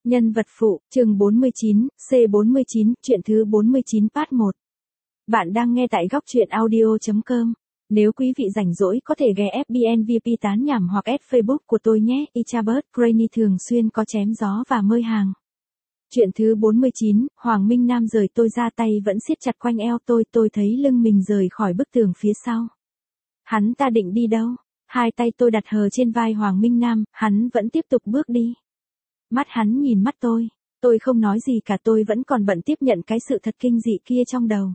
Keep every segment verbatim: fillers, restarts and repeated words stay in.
Nhân vật phụ, chương bốn mươi chín, C bốn mươi chín, chuyện thứ bốn mươi chín part một. Bạn đang nghe tại góc truyện audio chấm com. Nếu quý vị rảnh rỗi có thể ghé ép bê en vê pê tán nhảm hoặc add Facebook của tôi nhé. Ichabod Crane thường xuyên có chém gió và mơi hàng. Chuyện thứ bốn mươi chín, Hoàng Minh Nam rời tôi ra, tay vẫn siết chặt quanh eo tôi, tôi thấy lưng mình rời khỏi bức tường phía sau. Hắn ta định đi đâu? Hai tay tôi đặt hờ trên vai Hoàng Minh Nam, hắn vẫn tiếp tục bước đi. Mắt hắn nhìn mắt tôi, tôi không nói gì cả, tôi vẫn còn bận tiếp nhận cái sự thật kinh dị kia trong đầu.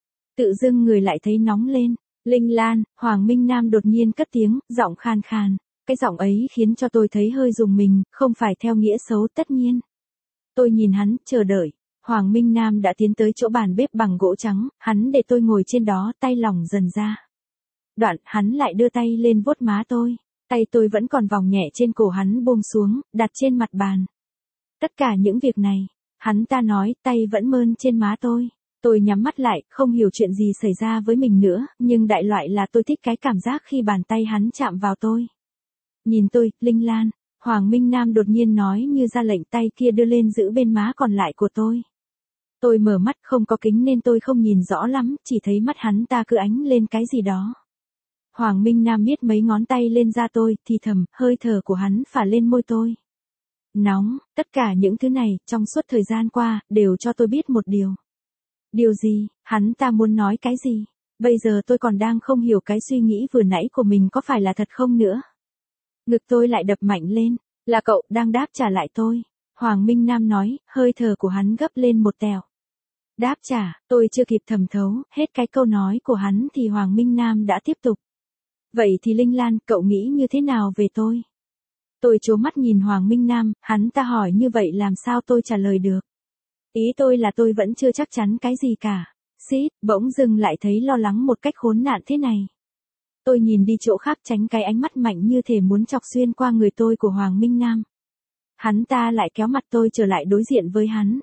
Tự dưng người lại thấy nóng lên. Linh Lan, Hoàng Minh Nam đột nhiên cất tiếng, giọng khan khan. Cái giọng ấy khiến cho tôi thấy hơi rùng mình, không phải theo nghĩa xấu tất nhiên. Tôi nhìn hắn, chờ đợi. Hoàng Minh Nam đã tiến tới chỗ bàn bếp bằng gỗ trắng, hắn để tôi ngồi trên đó, tay lỏng dần ra. Đoạn, hắn lại đưa tay lên vuốt má tôi. Tay tôi vẫn còn vòng nhẹ trên cổ hắn, buông xuống, đặt trên mặt bàn. Tất cả những việc này, hắn ta nói, tay vẫn mơn trên má tôi. Tôi nhắm mắt lại, không hiểu chuyện gì xảy ra với mình nữa, nhưng đại loại là tôi thích cái cảm giác khi bàn tay hắn chạm vào tôi. Nhìn tôi, Linh Lan, Hoàng Minh Nam đột nhiên nói như ra lệnh, tay kia đưa lên giữ bên má còn lại của tôi. Tôi mở mắt, không có kính nên tôi không nhìn rõ lắm, chỉ thấy mắt hắn ta cứ ánh lên cái gì đó. Hoàng Minh Nam miết mấy ngón tay lên da tôi, thì thầm, hơi thở của hắn phả lên môi tôi. Nóng, tất cả những thứ này, trong suốt thời gian qua, đều cho tôi biết một điều. Điều gì, hắn ta muốn nói cái gì? Bây giờ tôi còn đang không hiểu cái suy nghĩ vừa nãy của mình có phải là thật không nữa. Ngực tôi lại đập mạnh lên, là cậu đang đáp trả lại tôi. Hoàng Minh Nam nói, hơi thở của hắn gấp lên một tẹo. Đáp trả, tôi chưa kịp thẩm thấu, hết cái câu nói của hắn thì Hoàng Minh Nam đã tiếp tục. Vậy thì Linh Lan, cậu nghĩ như thế nào về tôi? Tôi trố mắt nhìn Hoàng Minh Nam, hắn ta hỏi như vậy làm sao tôi trả lời được. Ý tôi là tôi vẫn chưa chắc chắn cái gì cả. Xít, bỗng dưng lại thấy lo lắng một cách khốn nạn thế này. Tôi nhìn đi chỗ khác tránh cái ánh mắt mạnh như thể muốn chọc xuyên qua người tôi của Hoàng Minh Nam. Hắn ta lại kéo mặt tôi trở lại đối diện với hắn.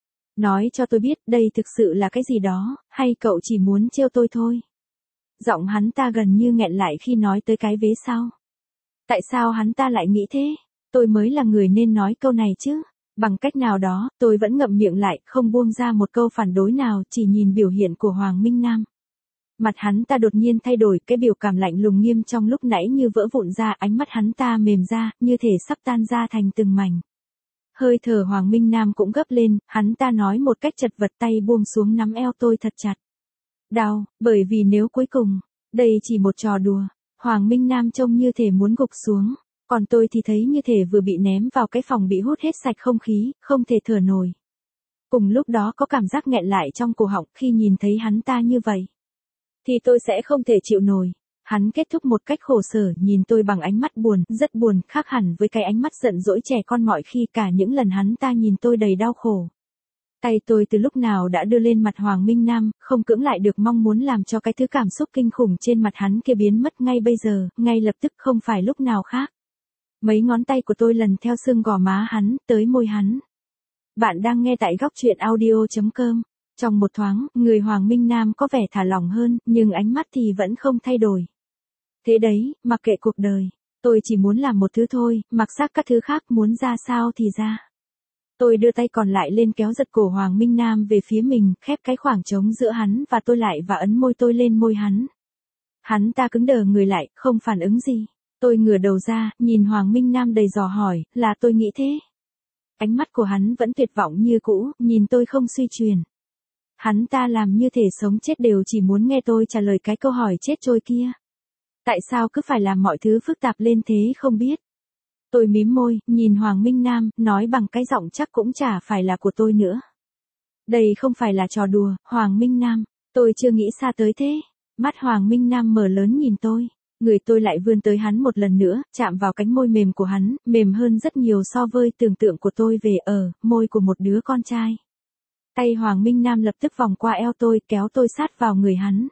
Nói cho tôi biết đây thực sự là cái gì đó, hay cậu chỉ muốn trêu tôi thôi. Giọng hắn ta gần như nghẹn lại khi nói tới cái vế sau. Tại sao hắn ta lại nghĩ thế? Tôi mới là người nên nói câu này chứ. Bằng cách nào đó, tôi vẫn ngậm miệng lại, không buông ra một câu phản đối nào, chỉ nhìn biểu hiện của Hoàng Minh Nam. Mặt hắn ta đột nhiên thay đổi, cái biểu cảm lạnh lùng nghiêm trong lúc nãy như vỡ vụn ra, ánh mắt hắn ta mềm ra, như thể sắp tan ra thành từng mảnh. Hơi thở Hoàng Minh Nam cũng gấp lên, hắn ta nói một cách chật vật, tay buông xuống nắm eo tôi thật chặt. Đau, bởi vì nếu cuối cùng, đây chỉ một trò đùa, Hoàng Minh Nam trông như thể muốn gục xuống. Còn tôi thì thấy như thể vừa bị ném vào cái phòng bị hút hết sạch không khí, không thể thở nổi. Cùng lúc đó có cảm giác nghẹn lại trong cổ họng khi nhìn thấy hắn ta như vậy. Thì tôi sẽ không thể chịu nổi. Hắn kết thúc một cách khổ sở, nhìn tôi bằng ánh mắt buồn, rất buồn, khác hẳn với cái ánh mắt giận dỗi trẻ con mọi khi, cả những lần hắn ta nhìn tôi đầy đau khổ. Tay tôi từ lúc nào đã đưa lên mặt Hoàng Minh Nam, không cưỡng lại được mong muốn làm cho cái thứ cảm xúc kinh khủng trên mặt hắn kia biến mất ngay bây giờ, ngay lập tức, không phải lúc nào khác. Mấy ngón tay của tôi lần theo xương gò má hắn, tới môi hắn. Bạn đang nghe tại góc truyện audio chấm com. Trong một thoáng, người Hoàng Minh Nam có vẻ thả lỏng hơn, nhưng ánh mắt thì vẫn không thay đổi. Thế đấy, mặc kệ cuộc đời, tôi chỉ muốn làm một thứ thôi, mặc xác các thứ khác muốn ra sao thì ra. Tôi đưa tay còn lại lên kéo giật cổ Hoàng Minh Nam về phía mình, khép cái khoảng trống giữa hắn và tôi lại và ấn môi tôi lên môi hắn. Hắn ta cứng đờ người lại, không phản ứng gì. Tôi ngửa đầu ra, nhìn Hoàng Minh Nam đầy dò hỏi, là tôi nghĩ thế. Ánh mắt của hắn vẫn tuyệt vọng như cũ, nhìn tôi không suy chuyển. Hắn ta làm như thể sống chết đều chỉ muốn nghe tôi trả lời cái câu hỏi chết trôi kia. Tại sao cứ phải làm mọi thứ phức tạp lên thế không biết. Tôi mím môi, nhìn Hoàng Minh Nam, nói bằng cái giọng chắc cũng chả phải là của tôi nữa. Đây không phải là trò đùa, Hoàng Minh Nam, tôi chưa nghĩ xa tới thế. Mắt Hoàng Minh Nam mở lớn nhìn tôi. Người tôi lại vươn tới hắn một lần nữa, chạm vào cánh môi mềm của hắn, mềm hơn rất nhiều so với tưởng tượng của tôi về ở, môi của một đứa con trai. Tay Hoàng Minh Nam lập tức vòng qua eo tôi, kéo tôi sát vào người hắn.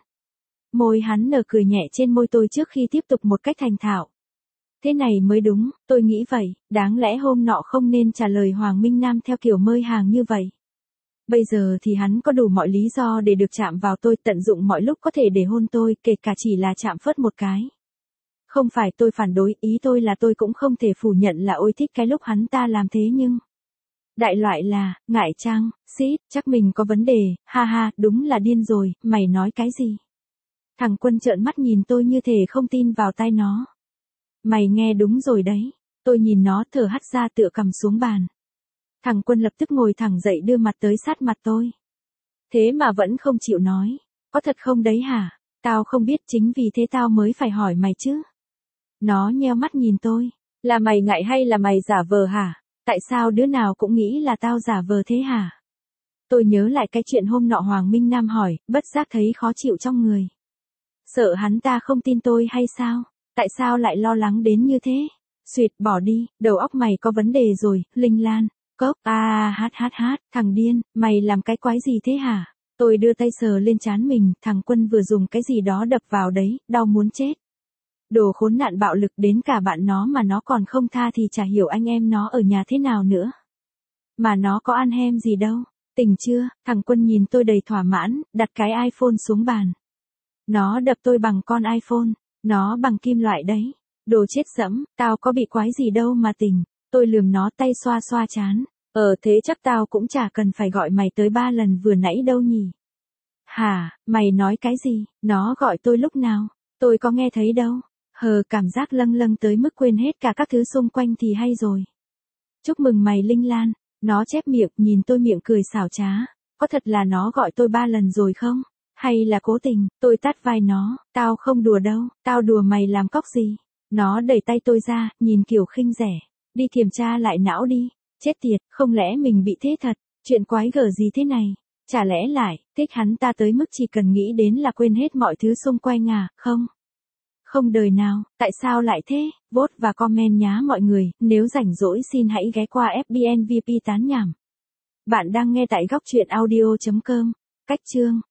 Môi hắn nở cười nhẹ trên môi tôi trước khi tiếp tục một cách thành thạo. Thế này mới đúng, tôi nghĩ vậy, đáng lẽ hôm nọ không nên trả lời Hoàng Minh Nam theo kiểu mơi hàng như vậy. Bây giờ thì hắn có đủ mọi lý do để được chạm vào tôi, tận dụng mọi lúc có thể để hôn tôi, kể cả chỉ là chạm phớt một cái. Không phải tôi phản đối, ý tôi là tôi cũng không thể phủ nhận là ôi thích cái lúc hắn ta làm thế nhưng... Đại loại là, ngại chăng, xít, chắc mình có vấn đề, ha ha, đúng là điên rồi, mày nói cái gì? Thằng Quân trợn mắt nhìn tôi như thể không tin vào tai nó. Mày nghe đúng rồi đấy. Tôi nhìn nó thở hắt ra tựa cầm xuống bàn. Thằng Quân lập tức ngồi thẳng dậy đưa mặt tới sát mặt tôi. Thế mà vẫn không chịu nói. Có thật không đấy hả? Tao không biết, chính vì thế tao mới phải hỏi mày chứ. Nó nheo mắt nhìn tôi. Là mày ngại hay là mày giả vờ hả? Tại sao đứa nào cũng nghĩ là tao giả vờ thế hả? Tôi nhớ lại cái chuyện hôm nọ Hoàng Minh Nam hỏi, bất giác thấy khó chịu trong người. Sợ hắn ta không tin tôi hay sao? Tại sao lại lo lắng đến như thế? Xuyệt, bỏ đi, đầu óc mày có vấn đề rồi, Linh Lan. Cốc, à hát hát hát, thằng điên, mày làm cái quái gì thế hả? Tôi đưa tay sờ lên trán mình, thằng Quân vừa dùng cái gì đó đập vào đấy, đau muốn chết. Đồ khốn nạn bạo lực, đến cả bạn nó mà nó còn không tha thì chả hiểu anh em nó ở nhà thế nào nữa. Mà nó có ăn hem gì đâu, tỉnh chưa? Thằng Quân nhìn tôi đầy thỏa mãn, đặt cái iPhone xuống bàn. Nó đập tôi bằng con iPhone, nó bằng kim loại đấy. Đồ chết dẫm, tao có bị quái gì đâu mà tỉnh. Tôi lườm nó, tay xoa xoa chán. Ờ thế chắc tao cũng chả cần phải gọi mày tới ba lần vừa nãy đâu nhỉ. Hả, mày nói cái gì? Nó gọi tôi lúc nào? Tôi có nghe thấy đâu. Hờ, cảm giác lâng lâng tới mức quên hết cả các thứ xung quanh thì hay rồi. Chúc mừng mày Linh Lan. Nó chép miệng, nhìn tôi miệng cười xảo trá. Có thật là nó gọi tôi ba lần rồi không? Hay là cố tình? Tôi tát vai nó. Tao không đùa đâu, tao đùa mày làm cóc gì? Nó đẩy tay tôi ra, nhìn kiểu khinh rẻ. Đi kiểm tra lại não đi. Chết tiệt, không lẽ mình bị thế thật? Chuyện quái gở gì thế này? Chả lẽ lại, thích hắn ta tới mức chỉ cần nghĩ đến là quên hết mọi thứ xung quanh à, không? Không đời nào, tại sao lại thế? Vote và comment nhá mọi người, nếu rảnh rỗi xin hãy ghé qua ép bê en vê pê tán nhảm. Bạn đang nghe tại góc truyện audio chấm com. Cách chương